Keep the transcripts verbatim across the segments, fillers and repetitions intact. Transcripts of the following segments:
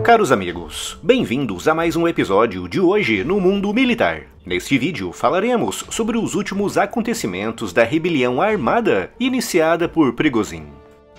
Caros amigos, bem-vindos a mais um episódio de Hoje no Mundo Militar. Neste vídeo falaremos sobre os últimos acontecimentos da rebelião armada iniciada por Prigozhin.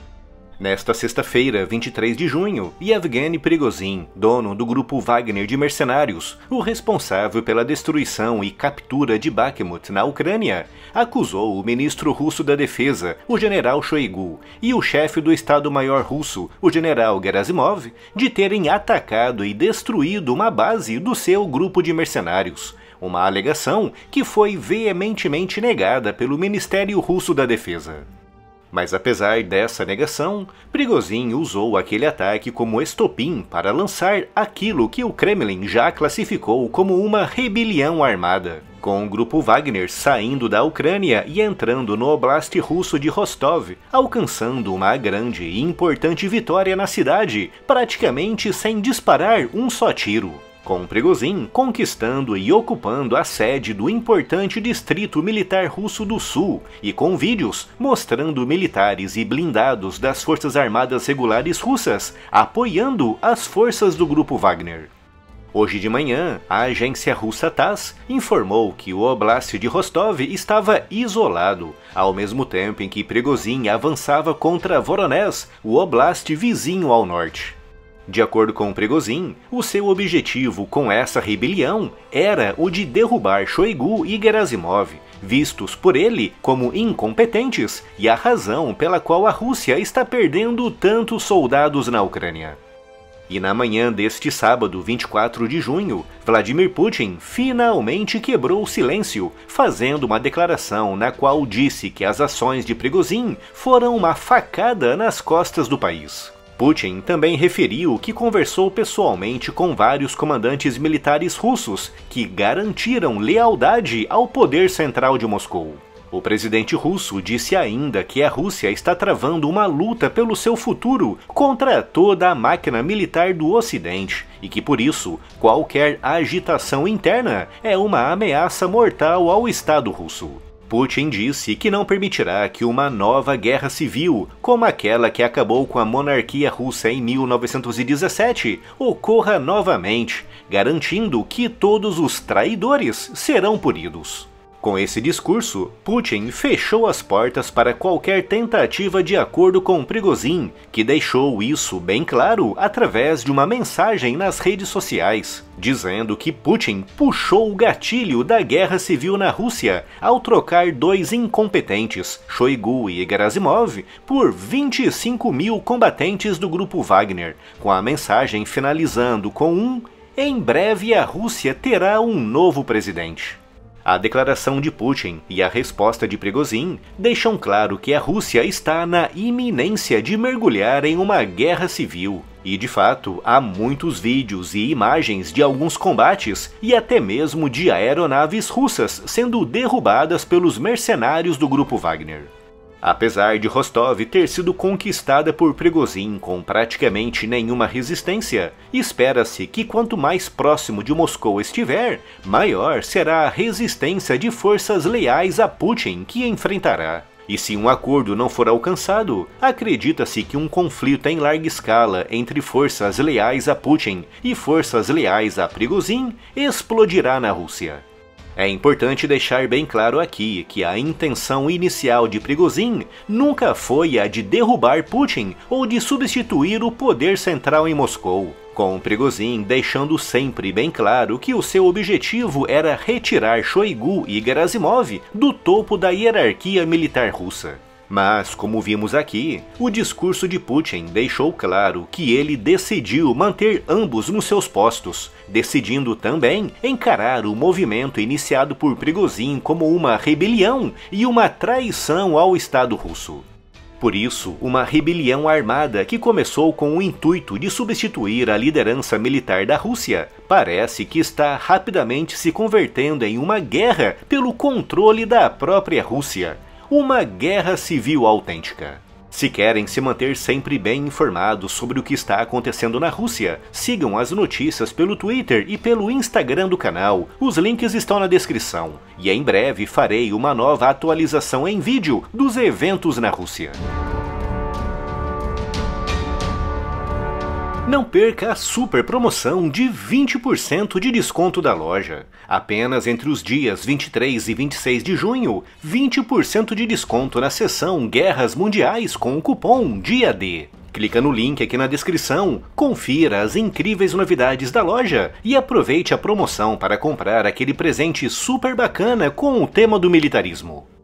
Nesta sexta-feira, vinte e três de junho, Yevgeny Prigozhin, dono do grupo Wagner de mercenários, o responsável pela destruição e captura de Bakhmut na Ucrânia, acusou o ministro russo da Defesa, o general Shoigu, e o chefe do Estado-Maior russo, o general Gerasimov, de terem atacado e destruído uma base do seu grupo de mercenários. Uma alegação que foi veementemente negada pelo Ministério Russo da Defesa. Mas apesar dessa negação, Prigozhin usou aquele ataque como estopim para lançar aquilo que o Kremlin já classificou como uma rebelião armada, com o grupo Wagner saindo da Ucrânia e entrando no oblast russo de Rostov, alcançando uma grande e importante vitória na cidade, praticamente sem disparar um só tiro, com Prigozhin conquistando e ocupando a sede do importante distrito militar russo do sul e com vídeos mostrando militares e blindados das forças armadas regulares russas apoiando as forças do grupo Wagner. Hoje de manhã, a agência russa Tass informou que o oblast de Rostov estava isolado, ao mesmo tempo em que Prigozhin avançava contra Voronezh, o oblast vizinho ao norte. De acordo com Prigozhin, o seu objetivo com essa rebelião era o de derrubar Shoigu e Gerasimov, vistos por ele como incompetentes e a razão pela qual a Rússia está perdendo tantos soldados na Ucrânia. E na manhã deste sábado, vinte e quatro de junho, Vladimir Putin finalmente quebrou o silêncio, fazendo uma declaração na qual disse que as ações de Prigozhin foram uma facada nas costas do país. Putin também referiu que conversou pessoalmente com vários comandantes militares russos que garantiram lealdade ao poder central de Moscou. O presidente russo disse ainda que a Rússia está travando uma luta pelo seu futuro contra toda a máquina militar do Ocidente e que, por isso, qualquer agitação interna é uma ameaça mortal ao Estado russo. Putin disse que não permitirá que uma nova guerra civil, como aquela que acabou com a monarquia russa em mil novecentos e dezessete, ocorra novamente, garantindo que todos os traidores serão punidos. Com esse discurso, Putin fechou as portas para qualquer tentativa de acordo com Prigozhin, que deixou isso bem claro através de uma mensagem nas redes sociais, dizendo que Putin puxou o gatilho da guerra civil na Rússia ao trocar dois incompetentes, Shoigu e Gerasimov, por vinte e cinco mil combatentes do grupo Wagner, com a mensagem finalizando com um "Em breve a Rússia terá um novo presidente". A declaração de Putin e a resposta de Prigozhin deixam claro que a Rússia está na iminência de mergulhar em uma guerra civil. E de fato, há muitos vídeos e imagens de alguns combates e até mesmo de aeronaves russas sendo derrubadas pelos mercenários do grupo Wagner. Apesar de Rostov ter sido conquistada por Prigozhin com praticamente nenhuma resistência, espera-se que quanto mais próximo de Moscou estiver, maior será a resistência de forças leais a Putin que enfrentará. E se um acordo não for alcançado, acredita-se que um conflito em larga escala entre forças leais a Putin e forças leais a Prigozhin explodirá na Rússia. É importante deixar bem claro aqui que a intenção inicial de Prigozhin nunca foi a de derrubar Putin ou de substituir o poder central em Moscou, com Prigozhin deixando sempre bem claro que o seu objetivo era retirar Shoigu e Gerasimov do topo da hierarquia militar russa. Mas, como vimos aqui, o discurso de Putin deixou claro que ele decidiu manter ambos nos seus postos, decidindo também encarar o movimento iniciado por Prigozhin como uma rebelião e uma traição ao Estado russo. Por isso, uma rebelião armada que começou com o intuito de substituir a liderança militar da Rússia, parece que está rapidamente se convertendo em uma guerra pelo controle da própria Rússia. Uma guerra civil autêntica. Se querem se manter sempre bem informados sobre o que está acontecendo na Rússia, sigam as notícias pelo Twitter e pelo Instagram do canal, os links estão na descrição. E em breve farei uma nova atualização em vídeo dos eventos na Rússia. Não perca a super promoção de vinte por cento de desconto da loja. Apenas entre os dias vinte e três e vinte e seis de junho, vinte por cento de desconto na seção Guerras Mundiais com o cupom Dia D. Clica no link aqui na descrição, confira as incríveis novidades da loja e aproveite a promoção para comprar aquele presente super bacana com o tema do militarismo.